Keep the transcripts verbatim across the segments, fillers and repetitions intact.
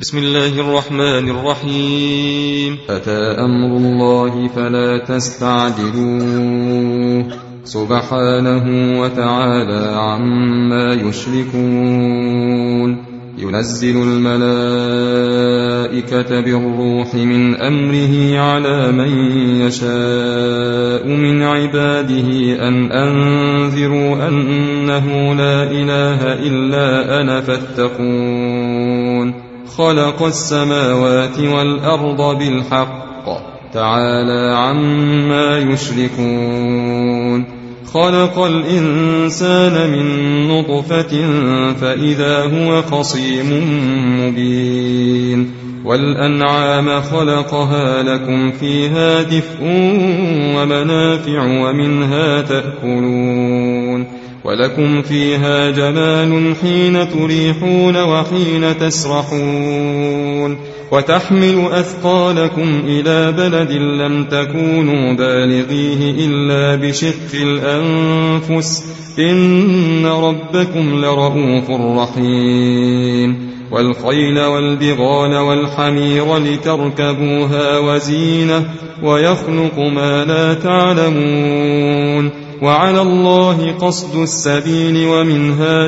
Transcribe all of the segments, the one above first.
بسم الله الرحمن الرحيم. أتى أمر الله فلا تستعجلوه سبحانه وتعالى عما يشركون. ينزل الملائكة بالروح من أمره على من يشاء من عباده أن أنذروا أنه لا إله إلا أنا فاتقون. خلق السماوات والأرض بالحق تعالى عما يشركون. خلق الإنسان من نطفة فإذا هو خصيم مبين. والأنعام خلقها لكم فيها دفء ومنافع ومنها تأكلون. ولكم فيها جمال حين تريحون وحين تسرحون. وتحمل أثقالكم إلى بلد لم تكونوا بالغيه إلا بشق الأنفس إن ربكم لرؤوف رحيم. والخيل والبغال والحمير لتركبوها وزينة ويخلق ما لا تعلمون. وعلى الله قصد السبيل ومنها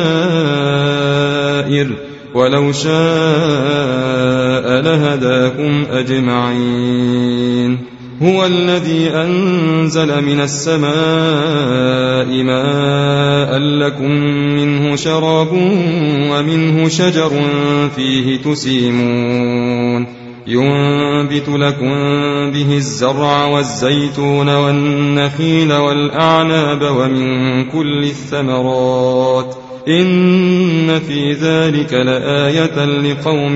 جائر ولو شاء لهداكم أجمعين. هو الذي أنزل من السماء ماء لكم منه شراب ومنه شجر فيه تسيمون. ينبت لكم به الزرع والزيتون والنخيل والأعناب ومن كل الثمرات إن في ذلك لآية لقوم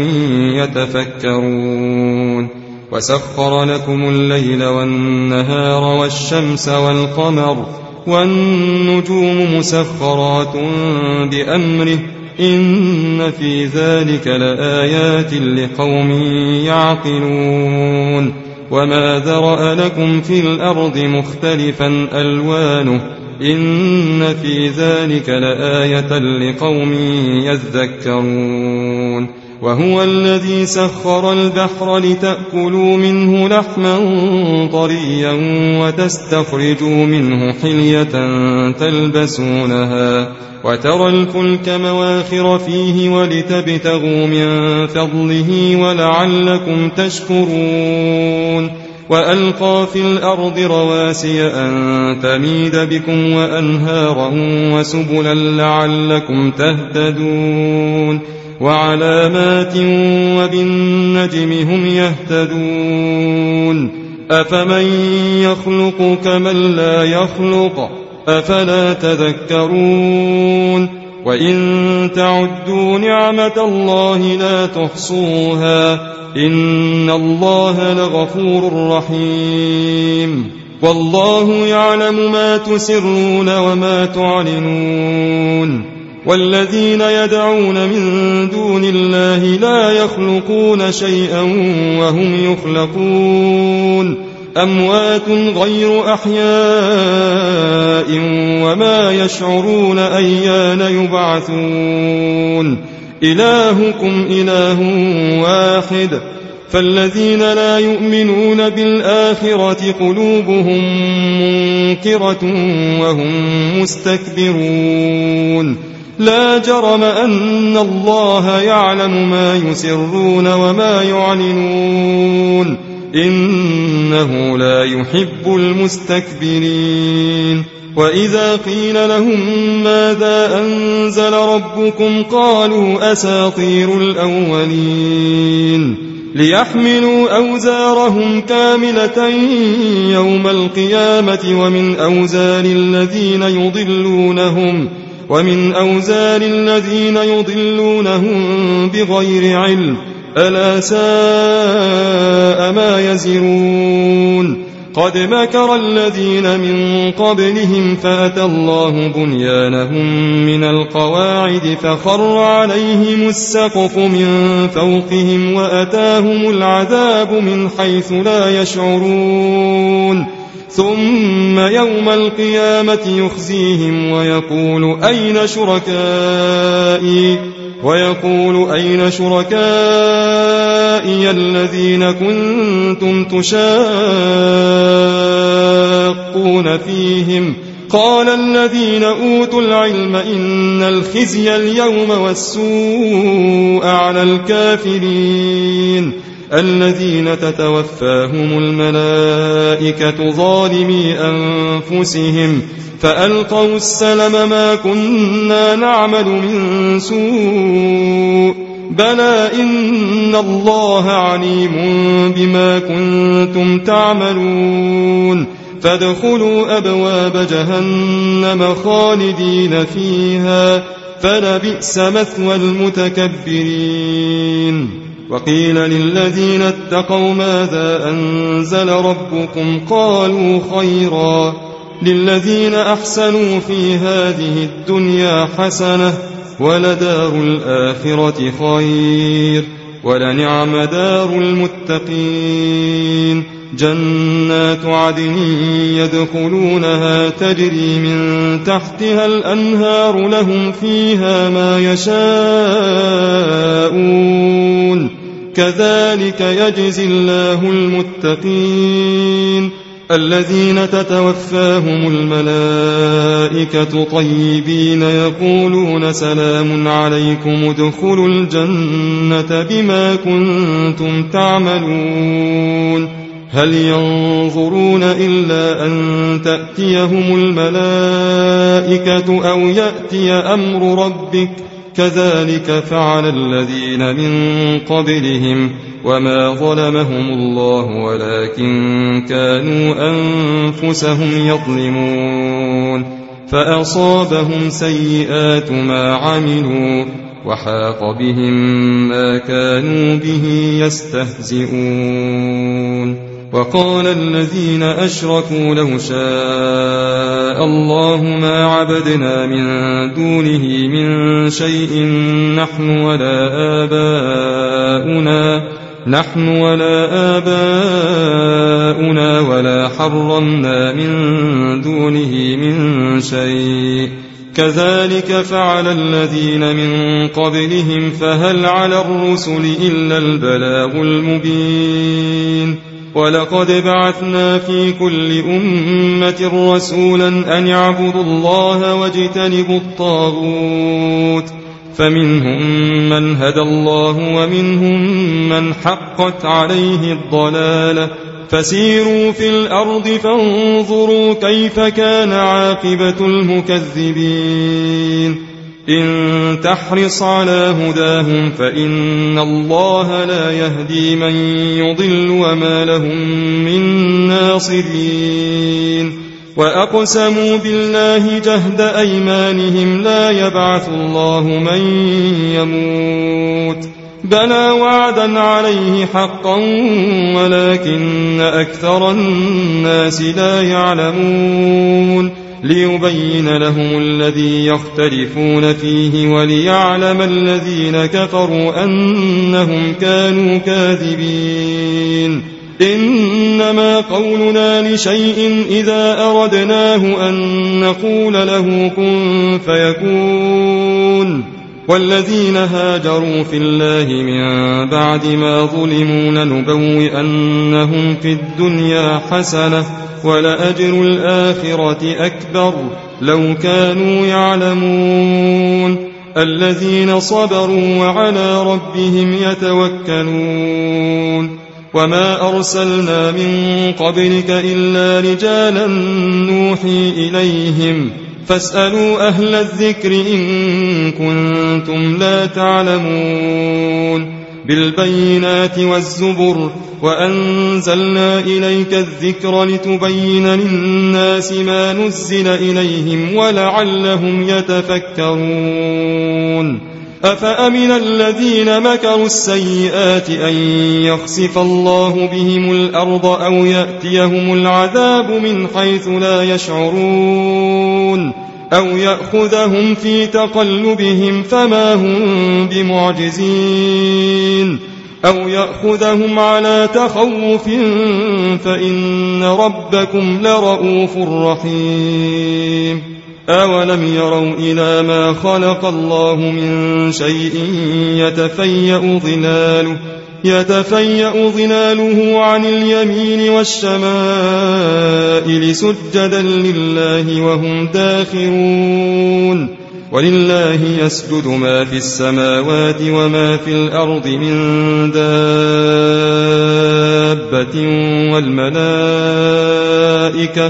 يتفكرون. وسخر لكم الليل والنهار والشمس والقمر والنجوم مسخرات بأمره إن في ذلك لآيات لقوم يعقلون. وما ذرأ لكم في الأرض مختلفا ألوانه إن في ذلك لآية لقوم يذكرون. وهو الذي سخر البحر لتأكلوا منه لحما طريا وتستخرجوا منه حلية تلبسونها وترى الفلك مواخر فيه ولتبتغوا من فضله ولعلكم تشكرون. وألقى في الأرض رواسي أن تميد بكم وأنهارا وسبلا لعلكم تهتدون. وعلامات وبالنجم هم يهتدون. أفمن يخلق كمن لا يخلق أفلا تذكرون. وإن تعدوا نعمة الله لا تحصوها إن الله لغفور رحيم. والله يعلم ما تسرون وما تعلنون. والذين يدعون من دون الله لا يخلقون شيئا وهم يخلقون. أموات غير أحياء وما يشعرون أيان يبعثون. إلهكم إله واحد فالذين لا يؤمنون بالآخرة قلوبهم منكرة وهم مستكبرون. لا جرم أن الله يعلم ما يسرون وما يعلنون إنه لا يحب المستكبرين. وإذا قيل لهم ماذا أنزل ربكم قالوا أساطير الأولين. ليحملوا أوزارهم كاملة يوم القيامة ومن أوزار الذين يضلونهم ومن أوزار الذين يضلونهم بغير علم ألا ساء ما يزرون. قد مكر الذين من قبلهم فأتى الله بنيانهم من القواعد فخر عليهم السقف من فوقهم وأتاهم العذاب من حيث لا يشعرون. ثم يوم القيامة يخزيهم ويقول أين شركائي ويقول أين شركائي الذين كنتم تشاقون فيهم قال الذين أوتوا العلم إن الخزي اليوم والسوء على الكافرين الذين تتوفاهم الملائكة ظالمي أنفسهم فألقوا السلم ما كنا نعمل من سوء بلى إن الله عليم بما كنتم تعملون فادخلوا أبواب جهنم خالدين فيها فلبئس مثوى المتكبرين وقيل للذين اتقوا ماذا أنزل ربكم قالوا خيرا للذين أحسنوا في هذه الدنيا حسنة ولدار الآخرة خير ولنعم دار المتقين جنات عدن يدخلونها تجري من تحتها الأنهار لهم فيها ما يشاءون كذلك يجزي الله المتقين الذين تتوفاهم الملائكة طيبين يقولون سلام عليكم ادخلوا الجنة بما كنتم تعملون هل ينظرون إلا أن تأتيهم الملائكة أو يأتي أمر ربك كذلك فعل الذين من قبلهم وما ظلمهم الله ولكن كانوا أنفسهم يظلمون فأصابهم سيئات ما عملوا وحاق بهم ما كانوا به يستهزئون وقال الذين أشركوا لو شاء الله ما عبدنا من دونه من شيء نحن ولا آباؤنا نحن ولا آباؤنا ولا حرمنا من دونه من شيء كذلك فعل الذين من قبلهم فهل على الرسل إلا البلاغ المبين ولقد بعثنا في كل أمة رسولا أن يعبدوا الله واجتنبوا الطاغوت فمنهم من هدى الله ومنهم من حقت عليه الضلالة فسيروا في الأرض فانظروا كيف كان عاقبة المكذبين إن تحرص على هداهم فإن الله لا يهدي من يضل وما لهم من ناصرين وأقسموا بالله جهد أيمانهم لا يبعث الله من يموت بلى وعدا عليه حقا ولكن أكثر الناس لا يعلمون ليبين لهم الذي يختلفون فيه وليعلم الذين كفروا أنهم كانوا كاذبين إنما قولنا لشيء إذا أردناه أن نقول له كن فيكون والذين هاجروا في الله من بعد ما ظلموا لنبوئنهم في الدنيا حسنة ولأجر الآخرة أكبر لو كانوا يعلمون الذين صبروا وعلى ربهم يتوكلون وما أرسلنا من قبلك إلا رجالا نوحي إليهم فاسألوا أهل الذكر إن كنتم لا تعلمون بالبينات والزبر وأنزلنا إليك الذكر لتبين للناس ما نزل إليهم ولعلهم يتفكرون أفأمن الذين مكروا السيئات أن يخسف الله بهم الأرض أو يأتيهم العذاب من حيث لا يشعرون أو يأخذهم في تقلبهم فما هم بمعجزين أو يأخذهم على تخوف فإن ربكم لرؤوف رحيم أولم يروا إلى ما خلق الله من شيء يتفيأ ظلاله يتفيأ ظلاله عن اليمين والشمائل سجدا لله وهم داخرون ولله يسجد ما في السماوات وما في الأرض من دابة والملائكة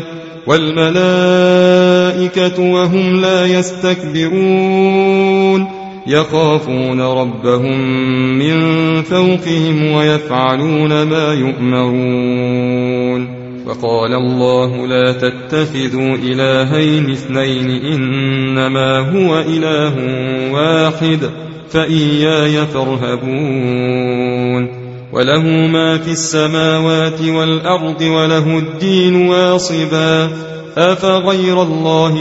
والملائكة وهم لا يستكبرون يخافون ربهم من فوقهم ويفعلون ما يؤمرون وقال الله لا تتخذوا إلهين اثنين إنما هو إله واحد فإياي فارهبون وله ما في السماوات والأرض وله الدين واصبا أفغير الله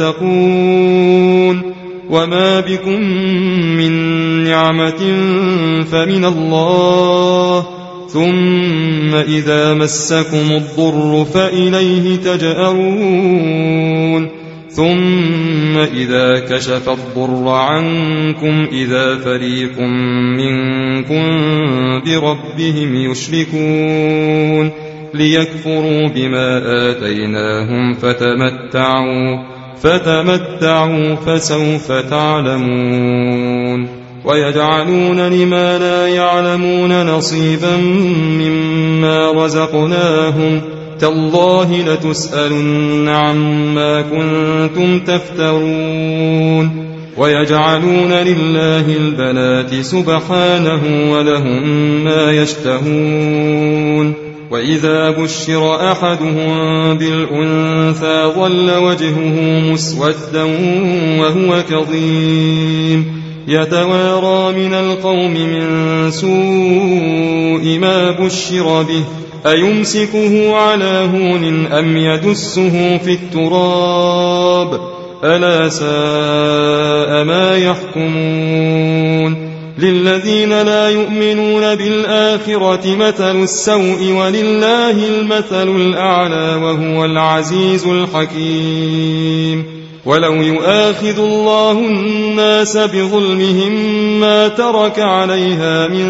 تتقون وما بكم من نعمة فمن الله ثم إذا مسكم الضر فإليه تجأرون ثم إذا كشف الضر عنكم إذا فريق منكم بربهم يشركون ليكفروا بما آتيناهم فتمتعوا فتمتعوا فسوف تعلمون ويجعلون لما لا يعلمون نصيبا مما رزقناهم تالله لتسألن عما كنتم تفترون ويجعلون لله البنات سبحانه ولهم ما يشتهون وإذا بشر أحدهم بالأنثى ظل وجهه مسودا وهو كظيم يتوارى من القوم من سوء ما بشر به أيمسكه على هون أم يدسه في التراب ألا ساء ما يحكمون للذين لا يؤمنون بالآخرة مثل السوء ولله المثل الأعلى وهو العزيز الحكيم ولو يؤاخذ الله الناس بظلمهم ما ترك عليها من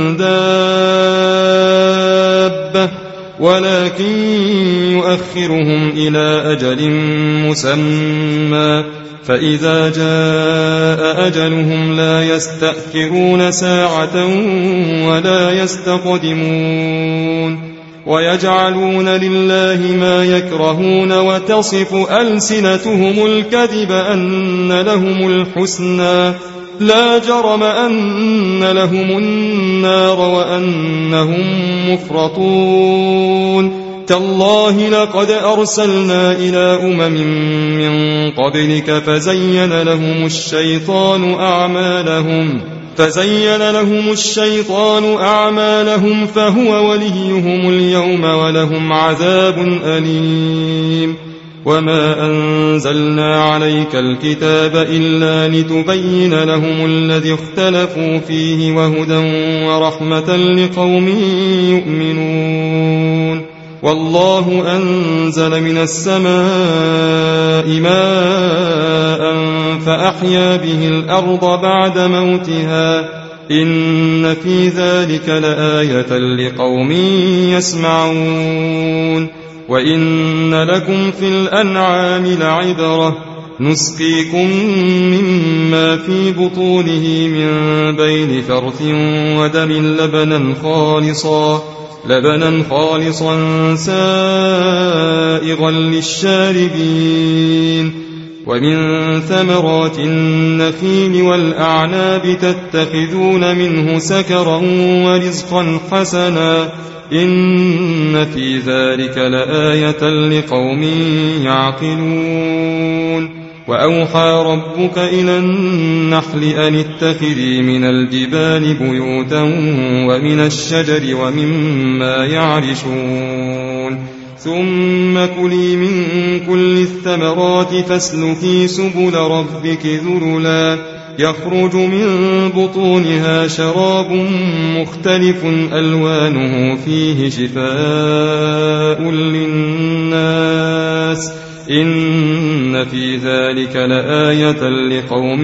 دابة ولكن يؤخرهم إلى أجل مسمى فإذا جاء أجلهم لا يستأخرون ساعة ولا يستقدمون ويجعلون لله ما يكرهون وتصف ألسنتهم الكذب أن لهم الحسنى لا جرم أن لهم النار وأنهم مفرطون تالله لقد أرسلنا إلى أمم من قبلك فزين لهم الشيطان أعمالهم فزين لهم الشيطان أعمالهم فهو وليهم اليوم ولهم عذاب أليم وما أنزلنا عليك الكتاب إلا لتبين لهم الذي اختلفوا فيه وهدى ورحمة لقوم يؤمنون والله أنزل من السماء ماء فأحيا به الأرض بعد موتها إن في ذلك لآية لقوم يسمعون وإن لكم في الأنعام لعبرة نسقيكم مما في بطونه من بين فرث ودم لبنا خالصا لبنا خالصا سائغا للشاربين ومن ثمرات النخيل والأعناب تتخذون منه سكرا ورزقا حسنا إن في ذلك لآية لقوم يعقلون وأوحى ربك إلى النحل أن اتخذي من الجبال بيوتا ومن الشجر ومما يعرشون ثم كلي من كل الثمرات فاسلكي سبل ربك ذللا يخرج من بطونها شراب مختلف ألوانه فيه شفاء للناس إن في ذلك لآية لقوم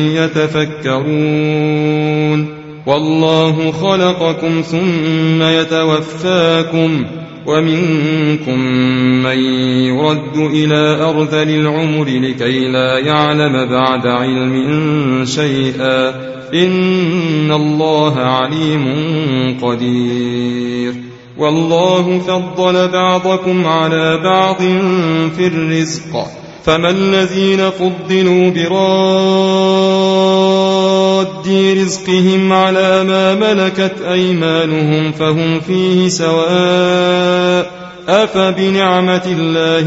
يتفكرون والله خلقكم ثم يتوفاكم ومنكم من يرد إلى أرذل العمر لكي لا يعلم بعد علم شيئا إن الله عليم قدير والله فضل بعضكم على بعض في الرزق فما الذين فضلوا براد رزقهم على ما ملكت أيمانهم فهم فيه سواء أفبنعمة الله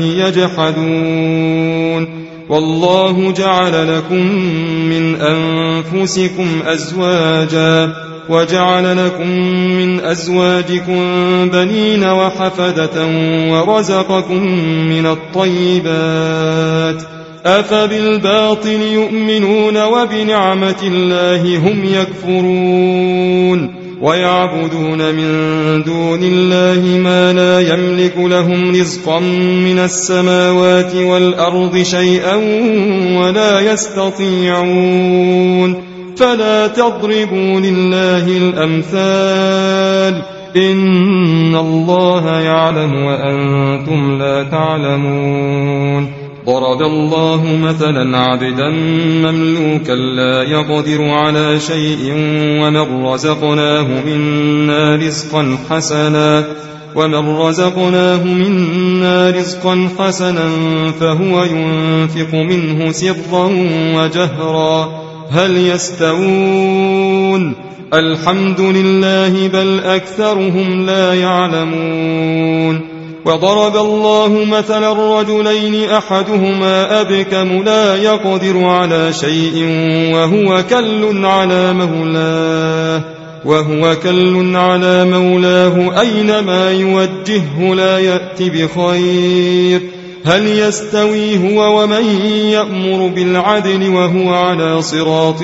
يجحدون والله جعل لكم من أنفسكم أزواجا وجعل لكم من أزواجكم بنين وحفدة ورزقكم من الطيبات أفبالباطل يؤمنون وبنعمة الله هم يكفرون ويعبدون من دون الله ما لا يملك لهم رزقا من السماوات والأرض شيئا ولا يستطيعون فلا تضربوا لله الأمثال إن الله يعلم وأنتم لا تعلمون ضرب الله مثلا عبدا مملوكا لا يقدر على شيء ومن رزقناه منا رزقا حسنا ومن رزقناه منا رزقا حسنا فهو ينفق منه سرا وجهرا هل يستوون الحمد لله بل أكثرهم لا يعلمون وضرب الله مثلا رجلين أحدهما أبكم لا يقدر على شيء وهو كل على مولاه وهو كل على مولاه أينما يوجهه لا يأتي بخير هل يستوي هو ومن يأمر بالعدل وهو على صراط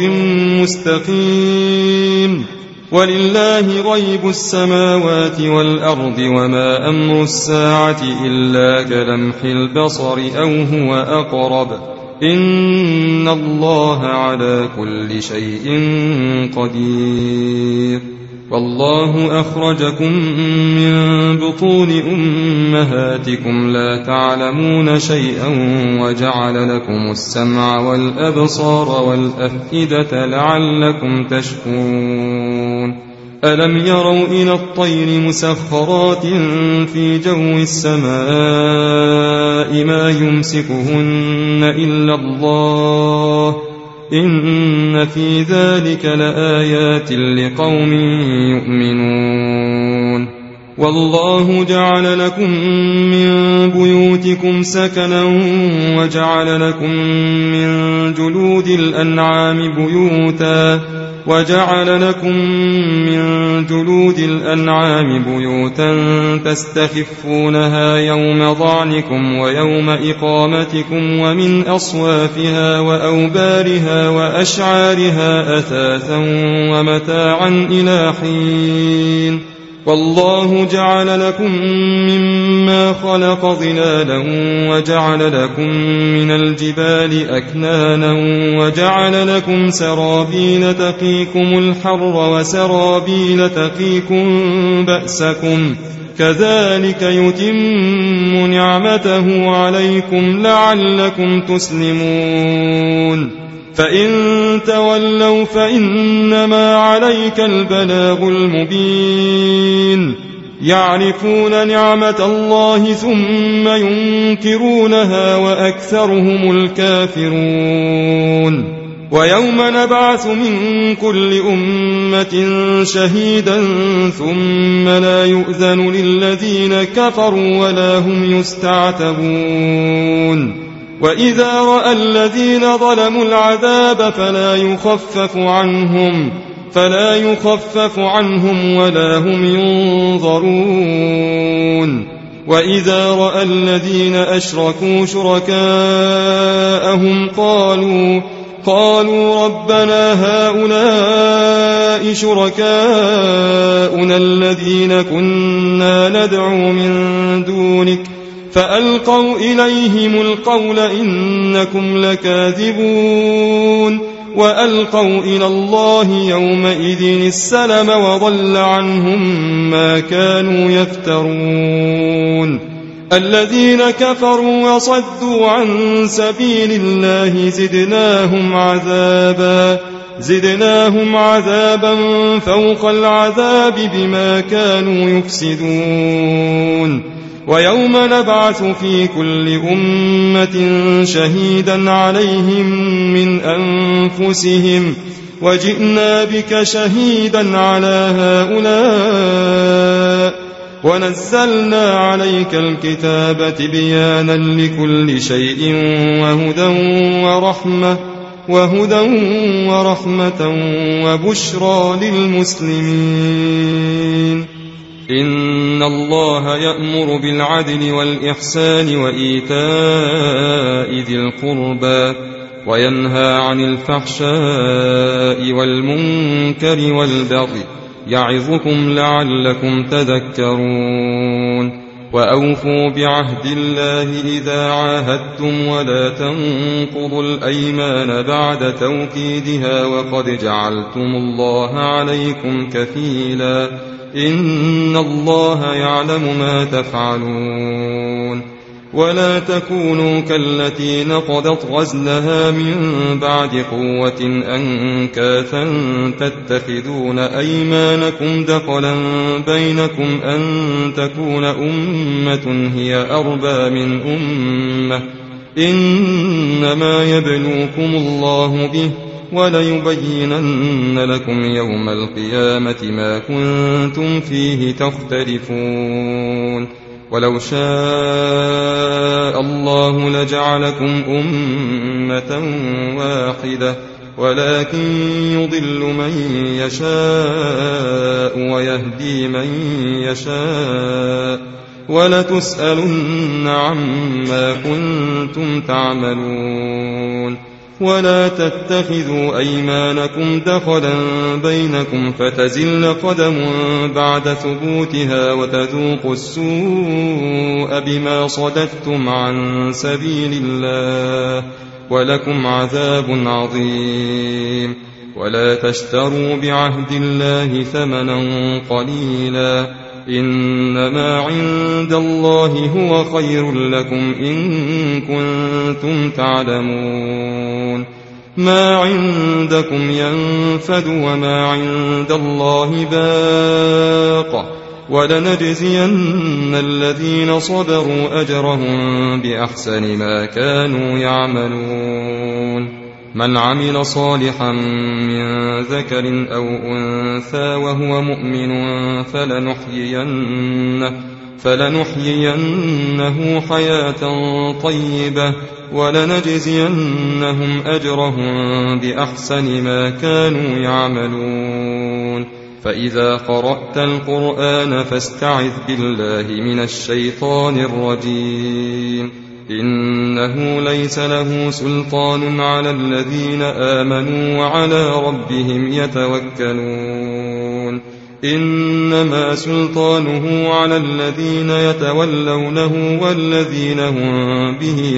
مستقيم ولله غيب السماوات والأرض وما أمر الساعة إلا كلمح البصر أو هو أقرب إن الله على كل شيء قدير والله أخرجكم من بطون أمهاتكم لا تعلمون شيئا وجعل لكم السمع والأبصار والأفئدة لعلكم تشكرون ألم يروا إلى الطير مسخرات في جو السماء ما يمسكهن إلا الله إن في ذلك لآيات لقوم يؤمنون والله جعل لكم من بيوتكم سكنا وجعل لكم من جلود الأنعام بيوتا وجعل لكم من جلود الأنعام بيوتا تستخفونها يوم ظعنكم ويوم إقامتكم ومن أصوافها وأوبارها وأشعارها أثاثا ومتاعا إلى حين والله جعل لكم مما خلق ظلالا وجعل لكم من الجبال أكنانا وجعل لكم سرابيل تقيكم الحر وسرابيل تقيكم بأسكم كذلك يتم نعمته عليكم لعلكم تسلمون فإن تولوا فإنما عليك البلاغ المبين يعرفون نعمة الله ثم ينكرونها وأكثرهم الكافرون ويوم نبعث من كل أمة شهيدا ثم لا يؤذن للذين كفروا ولا هم يستعتبون وإذا رأى الذين ظلموا العذاب فلا يخفف عنهم فلا يخفف عنهم ولا هم ينظرون وإذا رأى الذين أشركوا شركاءهم قالوا قالوا ربنا هؤلاء شركاؤنا الذين كنا ندعو من دونك فألقوا إليهم القول إنكم لكاذبون وألقوا إلى الله يومئذ السلم وضل عنهم ما كانوا يفترون الذين كفروا وصدوا عن سبيل الله زدناهم عذابا زدناهم عذابا فوق العذاب بما كانوا يفسدون ويوم نبعث في كل أمة شهيدا عليهم من أنفسهم وجئنا بك شهيدا على هؤلاء ونزلنا عليك الكتاب تبيانا لكل شيء وهدى ورحمة وهدى ورحمة وبشرى للمسلمين إن الله يأمر بالعدل والإحسان وإيتاء ذي القربى وينهى عن الفحشاء والمنكر والبغي يعظكم لعلكم تذكرون وأوفوا بعهد الله إذا عاهدتم ولا تنقضوا الأيمان بعد توكيدها وقد جعلتم الله عليكم كفيلا إن الله يعلم ما تفعلون ولا تكونوا كالتي نقضت غزلها من بعد قوة أنكاثا تتخذون أيمانكم دخلا بينكم أن تكون أمة هي أربى من أمة إنما يبلوكم الله به وليبينن لكم يوم القيامة ما كنتم فيه تختلفون ولو شاء الله لجعلكم أمة واحدة ولكن يضل من يشاء ويهدي من يشاء ولتسألن عما كنتم تعملون ولا تتخذوا أيمانكم دخلا بينكم فتزل قدم بعد ثبوتها وتذوقوا السوء بما صددتم عن سبيل الله ولكم عذاب عظيم ولا تشتروا بعهد الله ثمنا قليلا إنما عند الله هو خير لكم إن كنتم تعلمون ما عندكم ينفد وما عند الله باق ولنجزين الذين صبروا أجرهم بأحسن ما كانوا يعملون من عمل صالحا من ذكر أو أنثى وهو مؤمن فلنحيينه, فلنحيينه حياة طيبة ولنجزينهم أجرهم بأحسن ما كانوا يعملون فإذا قرأت القرآن فاستعذ بالله من الشيطان الرجيم إنه ليس له سلطان على الذين آمنوا وعلى ربهم يتوكلون إنما سلطانه على الذين يتولونه والذين هم به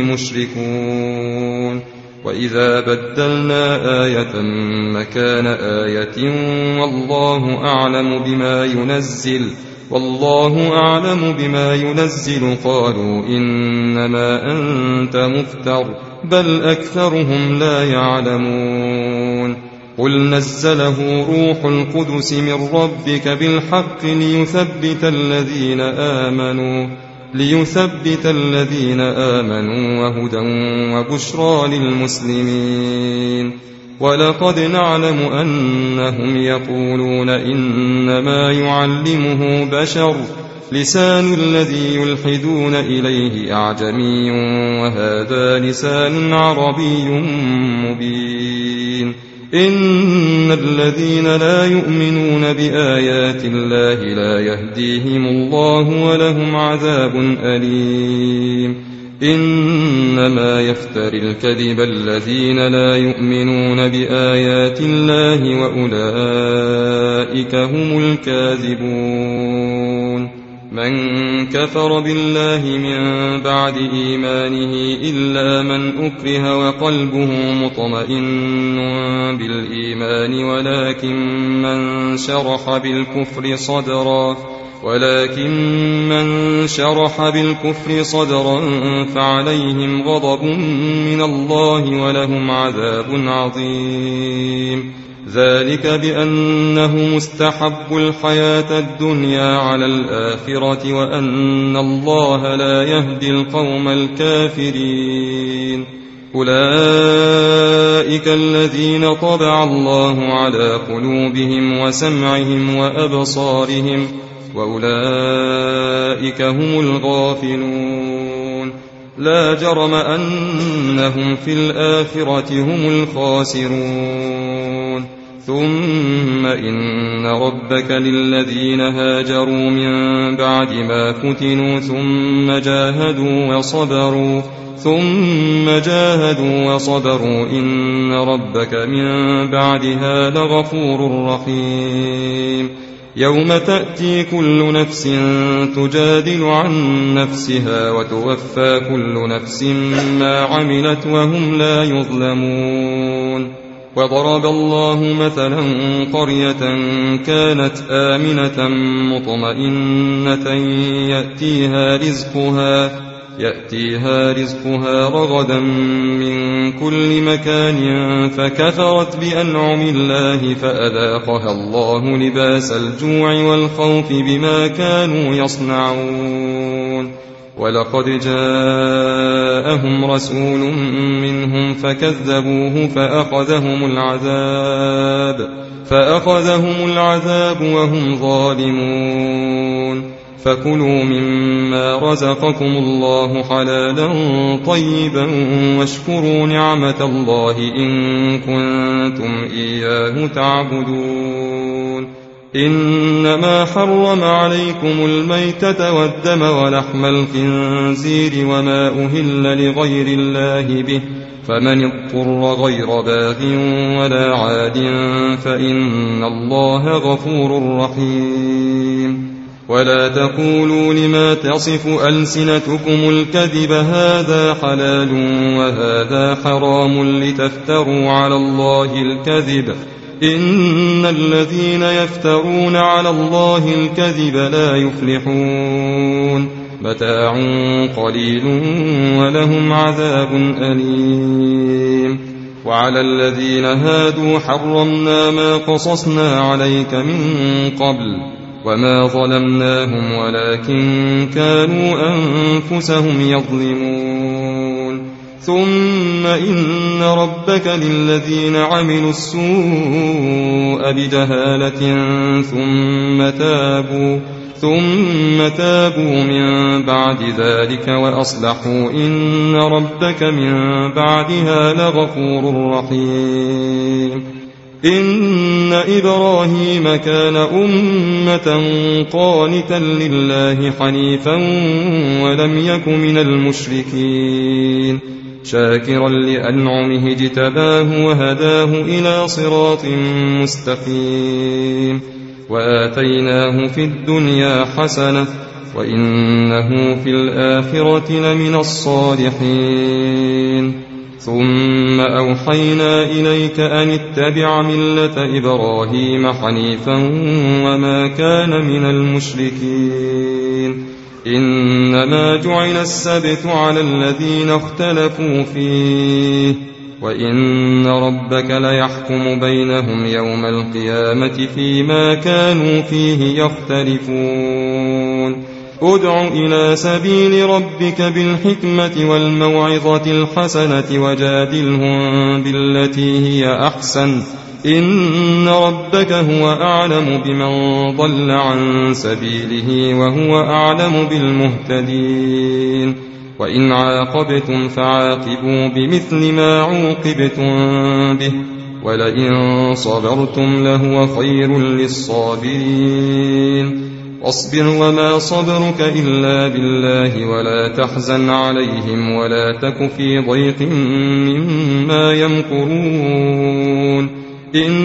مشركون وإذا بدلنا آية مكان آية والله أعلم بما ينزل والله أعلم بما ينزل قالوا إنما أنت مفتر بل أكثرهم لا يعلمون قل نزله روح القدس من ربك بالحق ليثبت الذين آمنوا ليثبت الذين آمنوا وهدى وبشرى للمسلمين ولقد نعلم أنهم يقولون إنما يعلمه بشر لسان الذي يلحدون إليه أعجمي وهذا لسان عربي مبين إن الذين لا يؤمنون بآيات الله لا يهديهم الله ولهم عذاب أليم إنما يفتري الكذب الذين لا يؤمنون بآيات الله وأولئك هم الكاذبون من كفر بالله من بعد إيمانه إلا من أكره وقلبه مطمئن بالإيمان ولكن من شرح بالكفر صدرا ولكن من شرح بالكفر صدرا فعليهم غضب من الله ولهم عذاب عظيم. ذلك بأنه مستحب الحياة الدنيا على الآخرة وأن الله لا يهدي القوم الكافرين. أولئك الذين طبع الله على قلوبهم وسمعهم وأبصارهم وأولئك هم الغافلون. لا جرم أنهم في الآخرة هم الخاسرون. ثم إن ربك للذين هاجروا من بعد ما فتنوا ثم جاهدوا وصبروا ثم جاهدوا وصبروا إن ربك من بعدها لغفور رحيم. يوم تأتي كل نفس تجادل عن نفسها وتوفى كل نفس ما عملت وهم لا يظلمون. وضرب الله مثلا قرية كانت آمنة مطمئنة يأتيها رزقها يأتيها رزقها رغدا من كل مكان فكفرت بأنعم الله فأذاقها الله لباس الجوع والخوف بما كانوا يصنعون. ولقد جاءهم رسول منهم فكذبوه فأخذهم العذاب فأخذهم العذاب وهم ظالمون. فكلوا مما رزقكم الله حلالا طيبا واشكروا نعمة الله إن كنتم إياه تعبدون. إنما حرم عليكم الميتة والدم ولحم الخنزير وما أهل لغير الله به فمن اضطر غير باغ ولا عاد فإن الله غفور رحيم. ولا تقولوا لما تصف ألسنتكم الكذب هذا حلال وهذا حرام لتفتروا على الله الكذب إن الذين يفترون على الله الكذب لا يفلحون. متاع قليل ولهم عذاب أليم. وعلى الذين هادوا حرمنا ما قصصنا عليك من قبل وما ظلمناهم ولكن كانوا أنفسهم يظلمون. ثم إن ربك للذين عملوا السوء بجهالة ثم تابوا ثم تابوا من بعد ذلك وأصلحوا إن ربك من بعدها لغفور رحيم. إن إبراهيم كان أمة قانتا لله حنيفا ولم يك من المشركين شاكرا لأنعمه اجتباه وهداه إلى صراط مستقيم. وآتيناه في الدنيا حسنة وإنه في الآخرة لمن الصالحين. ثم أوحينا إليك أن اتبع ملة إبراهيم حنيفا وما كان من المشركين. إنما جعل السبت على الذين اختلفوا فيه وإن ربك ليحكم بينهم يوم القيامة فيما كانوا فيه يختلفون. ادع إلى سبيل ربك بالحكمة والموعظة الحسنة وجادلهم بالتي هي أحسن إن ربك هو أعلم بمن ضل عن سبيله وهو أعلم بالمهتدين. وإن عاقبتم فعاقبوا بمثل ما عوقبتم به ولئن صبرتم لهو خير للصابرين. واصبر وما صبرك إلا بالله ولا تحزن عليهم ولا تك في ضيق مما يمكرون.